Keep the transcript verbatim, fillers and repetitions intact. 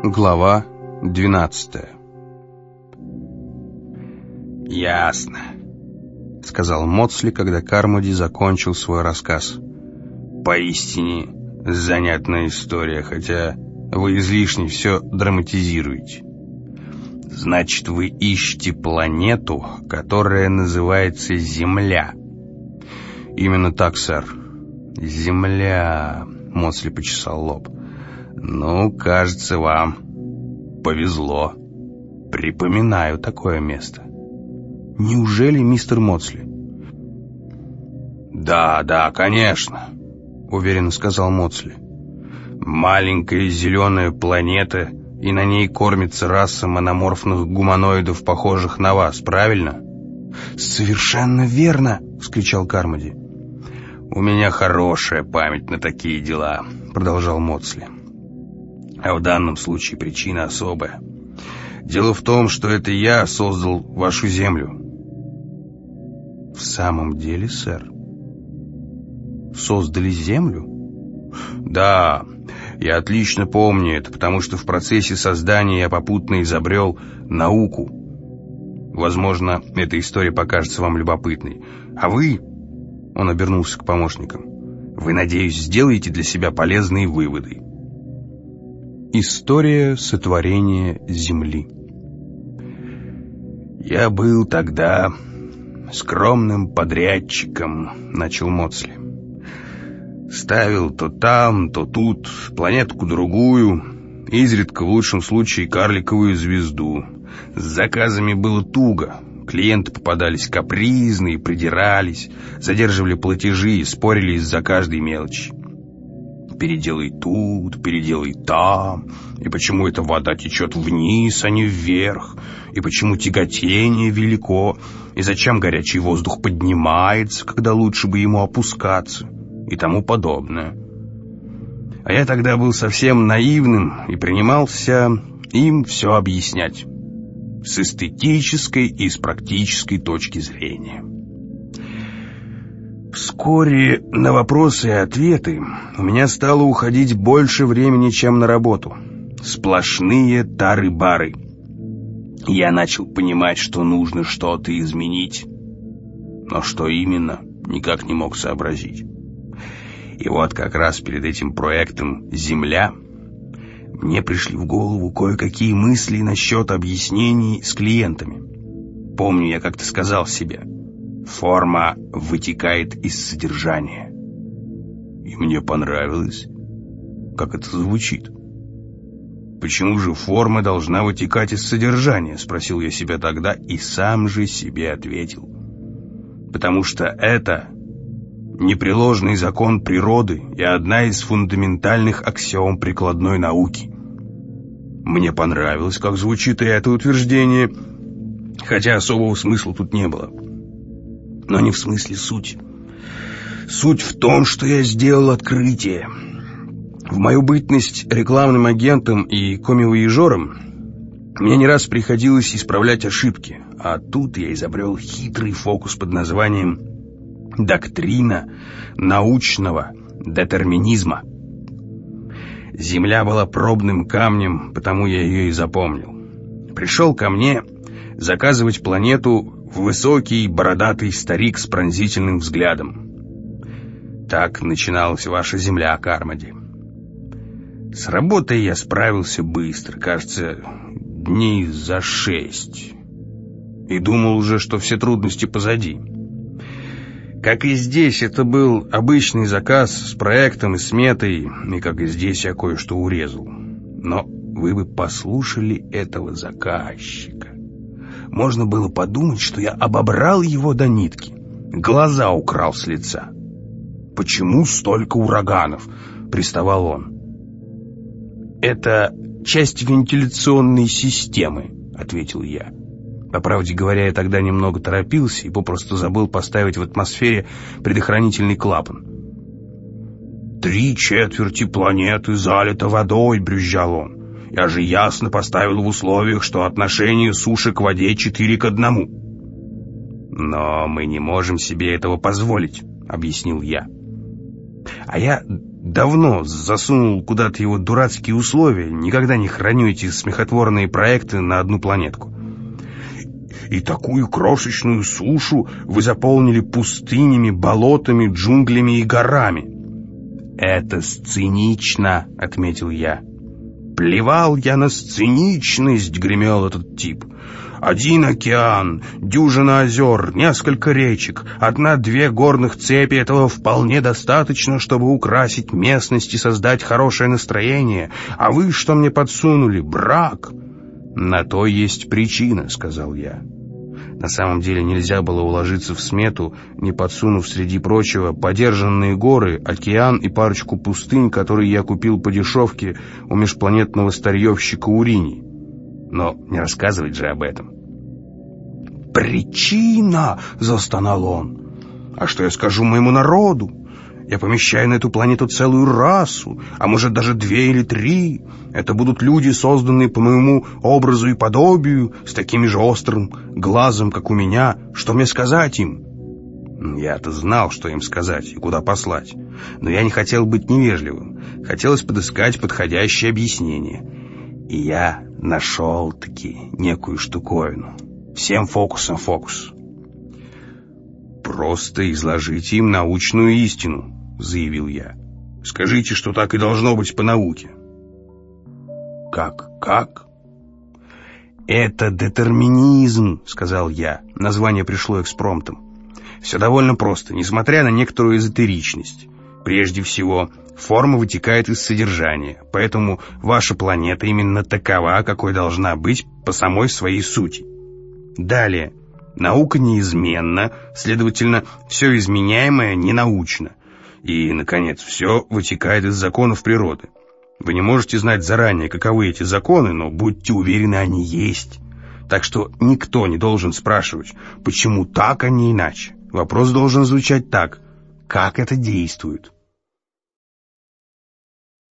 Глава двенадцатая. «Ясно», — сказал Моцли, когда Кармоди закончил свой рассказ. «Поистине занятная история, хотя вы излишне все драматизируете. Значит, вы ищете планету, которая называется Земля». «Именно так, сэр». «Земля», — Моцли почесал лоб. «Ну, кажется, вам повезло. Припоминаю такое место». «Неужели, мистер Моцли?» «Да, да, конечно», — уверенно сказал Моцли. «Маленькая зеленая планета, и на ней кормится раса мономорфных гуманоидов, похожих на вас, правильно?» «Совершенно верно!» — вскричал Кармоди. «У меня хорошая память на такие дела», — продолжал Моцли. «А в данном случае причина особая. Дело в том, что это я создал вашу Землю». «В самом деле, сэр? Создали Землю?» «Да, я отлично помню это, потому что в процессе создания я попутно изобрел науку. Возможно, эта история покажется вам любопытной. А вы...» — он обернулся к помощникам. «Вы, надеюсь, сделаете для себя полезные выводы». История сотворения Земли. «Я был тогда скромным подрядчиком», — начал Моцли. «Ставил то там, то тут планетку-другую, изредка в лучшем случае карликовую звезду. С заказами было туго. Клиенты попадались капризные, придирались, задерживали платежи и спорили из-за каждой мелочи. Переделай тут, переделай там, и почему эта вода течет вниз, а не вверх, и почему тяготение велико, и зачем горячий воздух поднимается, когда лучше бы ему опускаться, и тому подобное. А я тогда был совсем наивным и принимался им все объяснять с эстетической и с практической точки зрения. Вскоре на вопросы и ответы у меня стало уходить больше времени, чем на работу. Сплошные тары-бары. Я начал понимать, что нужно что-то изменить. Но что именно, никак не мог сообразить. И вот как раз перед этим проектом «Земля» мне пришли в голову кое-какие мысли насчет объяснений с клиентами. Помню, я как-то сказал себе: форма вытекает из содержания. И мне понравилось, как это звучит. «Почему же форма должна вытекать из содержания?» — спросил я себя тогда и сам же себе ответил. Потому что это непреложный закон природы и одна из фундаментальных аксиом прикладной науки. Мне понравилось, как звучит и это утверждение, хотя особого смысла тут не было. Но не в смысле суть. Суть в том, что я сделал открытие. В мою бытность рекламным агентом и комивояжером мне не раз приходилось исправлять ошибки, а тут я изобрел хитрый фокус под названием «Доктрина научного детерминизма». Земля была пробным камнем, потому я ее и запомнил. Пришел ко мне заказывать планету высокий бородатый старик с пронзительным взглядом. Так начиналась ваша Земля, Кармоди. С работой я справился быстро, кажется, дней за шесть. И думал уже, что все трудности позади. Как и здесь, это был обычный заказ с проектом и сметой, и как и здесь я кое-что урезал. Но вы бы послушали этого заказчика. Можно было подумать, что я обобрал его до нитки, глаза украл с лица. «Почему столько ураганов?» — приставал он. «Это часть вентиляционной системы», — ответил я. По правде говоря, я тогда немного торопился и попросту забыл поставить в атмосфере предохранительный клапан. «Три четверти планеты залито водой», — брюзжал он. «Я же ясно поставил в условиях, что отношение суши к воде четыре к одному». «Но мы не можем себе этого позволить», — объяснил я. А я давно засунул куда-то его дурацкие условия, никогда не храню эти смехотворные проекты на одну планетку. И такую крошечную сушу вы заполнили пустынями, болотами, джунглями и горами. Это сценично, отметил я. Плевал я на сценичность, гремел этот тип. Один океан, дюжина озер, несколько речек, одна-две горных цепи — этого вполне достаточно, чтобы украсить местность и создать хорошее настроение. А вы что мне подсунули? Брак? На то есть причина, сказал я. На самом деле нельзя было уложиться в смету, не подсунув среди прочего подержанные горы, океан и парочку пустынь, которые я купил по дешевке у межпланетного старьевщика Урини. Но не рассказывать же об этом. «Причина!» — застонал он. «А что я скажу моему народу? Я помещаю на эту планету целую расу, а может даже две или три. Это будут люди, созданные по моему образу и подобию, с таким же острым глазом, как у меня. Что мне сказать им?» Я-то знал, что им сказать и куда послать, но я не хотел быть невежливым. Хотелось подыскать подходящее объяснение. И я нашел-таки некую штуковину. Всем фокусом фокус. «Просто изложите им научную истину», — заявил я. «Скажите, что так и должно быть по науке». «Как? Как?» «Это детерминизм», — сказал я. Название пришло экспромтом. «Все довольно просто, несмотря на некоторую эзотеричность. Прежде всего, форма вытекает из содержания, поэтому ваша планета именно такова, какой должна быть по самой своей сути. Далее, наука неизменна, следовательно, все изменяемое ненаучно. И, наконец, все вытекает из законов природы. Вы не можете знать заранее, каковы эти законы, но будьте уверены, они есть. Так что никто не должен спрашивать, почему так, а не иначе. Вопрос должен звучать так: как это действует?»